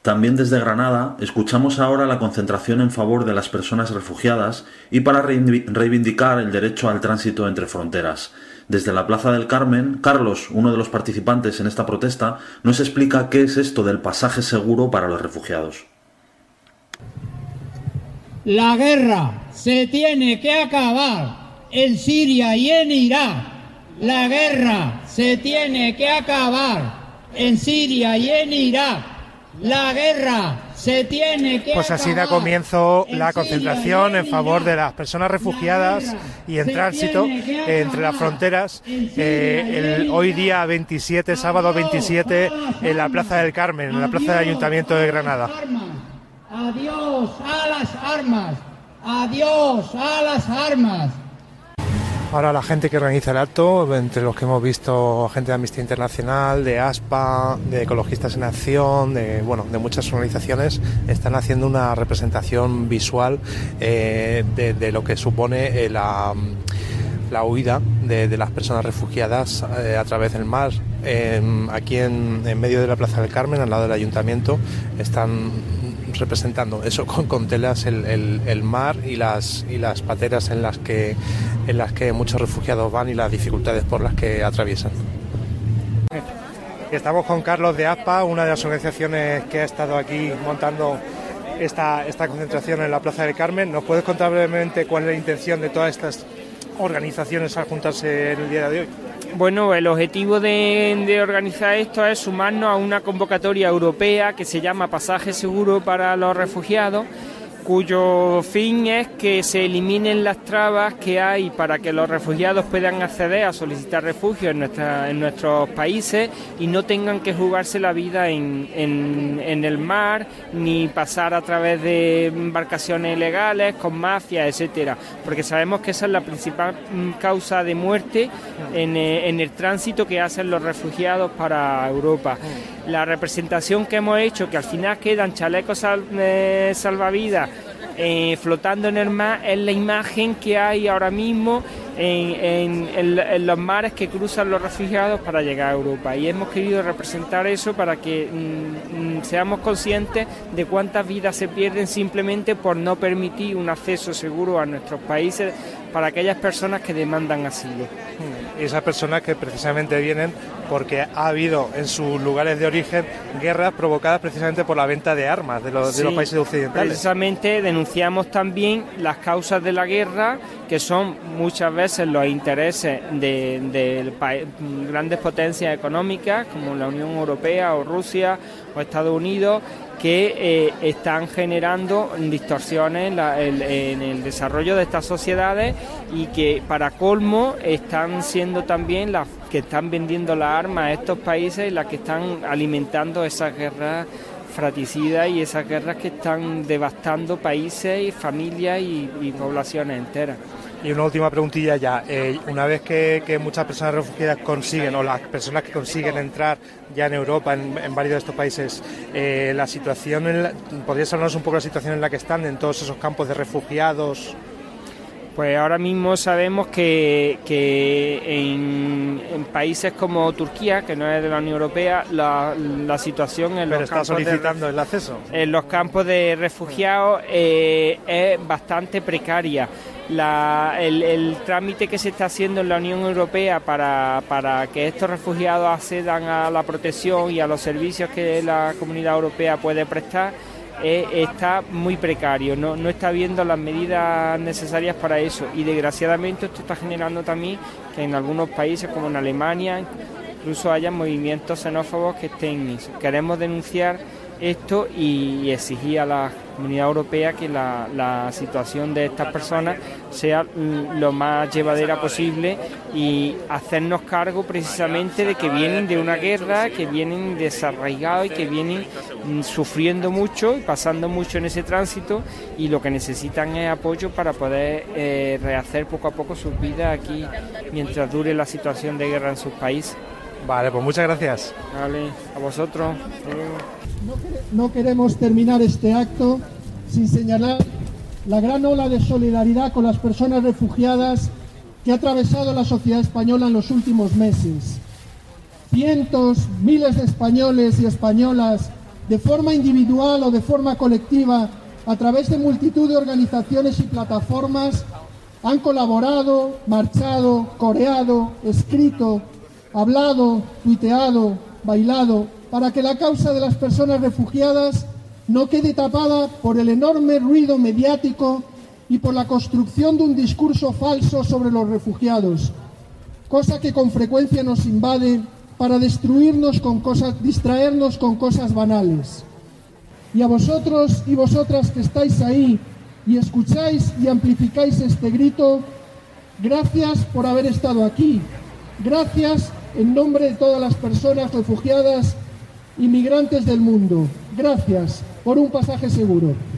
También desde Granada escuchamos ahora la concentración en favor de las personas refugiadas y para reivindicar el derecho al tránsito entre fronteras. Desde la Plaza del Carmen, Carlos, uno de los participantes en esta protesta, nos explica qué es esto del pasaje seguro para los refugiados. La guerra se tiene que acabar en Siria y en Irak. La guerra se tiene que acabar en Siria y en Irak. La guerra se tiene que Pues así da comienzo la concentración en favor de las personas refugiadas y en tránsito entre las fronteras hoy día 27, sábado 27, en la Plaza del Carmen, en la Plaza del Ayuntamiento de Granada. Adiós a las armas, adiós a las armas. Ahora la gente que organiza el acto, entre los que hemos visto gente de Amnistía Internacional, de ASPA, de Ecologistas en Acción, de muchas organizaciones, están haciendo una representación visual de lo que supone la huida de las personas refugiadas a través del mar. Aquí en medio de la Plaza del Carmen, al lado del Ayuntamiento, están representando eso con telas el mar y las pateras en las que muchos refugiados van y las dificultades por las que atraviesan. Estamos con Carlos de ASPA, una de las organizaciones que ha estado aquí montando esta concentración en la Plaza del Carmen. ¿Nos puedes contar brevemente cuál es la intención de todas estas organizaciones al juntarse en el día de hoy? Bueno, el objetivo de organizar esto es sumarnos a una convocatoria europea que se llama Pasaje Seguro para los Refugiados, cuyo fin es que se eliminen las trabas que hay para que los refugiados puedan acceder a solicitar refugio en nuestros países y no tengan que jugarse la vida en el mar ni pasar a través de embarcaciones ilegales con mafias, etcétera, porque sabemos que esa es la principal causa de muerte en el tránsito que hacen los refugiados para Europa. La representación que hemos hecho, que al final quedan chalecos salvavidas flotando en el mar, es la imagen que hay ahora mismo en los mares que cruzan los refugiados para llegar a Europa, y hemos querido representar eso para que seamos conscientes de cuántas vidas se pierden simplemente por no permitir un acceso seguro a nuestros países para aquellas personas que demandan asilo. Y esas personas que precisamente vienen porque ha habido en sus lugares de origen guerras provocadas precisamente por la venta de armas de los países occidentales. Precisamente denunciamos también las causas de la guerra, que son muchas veces los intereses de grandes potencias económicas como la Unión Europea o Rusia o Estados Unidos, que están generando distorsiones en el desarrollo de estas sociedades, y que para colmo están siendo también las que están vendiendo las armas a estos países y las que están alimentando esas guerras fratricidas y esas guerras que están devastando países y familias y poblaciones enteras. Y una última preguntilla ya. Una vez que muchas personas refugiadas consiguen, o las personas que consiguen entrar ya en Europa, en varios de estos países, la situación, ¿podrías hablarnos un poco de la situación en la que están en todos esos campos de refugiados? Pues ahora mismo sabemos que en países como Turquía, que no es de la Unión Europea, la situación en los campos solicitando el acceso. En los campos de refugiados es bastante precaria. El trámite que se está haciendo en la Unión Europea para que estos refugiados accedan a la protección y a los servicios que la Comunidad Europea puede prestar está muy precario, no está habiendo las medidas necesarias para eso, y desgraciadamente esto está generando también que en algunos países como en Alemania incluso haya movimientos xenófobos que estén. Queremos denunciar esto y exigir a la Comunidad Europea que la situación de estas personas sea lo más llevadera posible, y hacernos cargo precisamente de que vienen de una guerra, que vienen desarraigados y que vienen sufriendo mucho y pasando mucho en ese tránsito, y lo que necesitan es apoyo para poder rehacer poco a poco sus vidas aquí mientras dure la situación de guerra en sus países. Vale, pues muchas gracias. Vale, a vosotros. No queremos terminar este acto sin señalar la gran ola de solidaridad con las personas refugiadas que ha atravesado la sociedad española en los últimos meses. Cientos, miles de españoles y españolas de forma individual o de forma colectiva, a través de multitud de organizaciones y plataformas, han colaborado, marchado, coreado, escrito, hablado, tuiteado, bailado, para que la causa de las personas refugiadas no quede tapada por el enorme ruido mediático y por la construcción de un discurso falso sobre los refugiados, cosa que con frecuencia nos invade para distraernos con cosas banales. Y a vosotros y vosotras que estáis ahí y escucháis y amplificáis este grito, gracias por haber estado aquí. Gracias en nombre de todas las personas refugiadas y migrantes del mundo. Gracias por un pasaje seguro.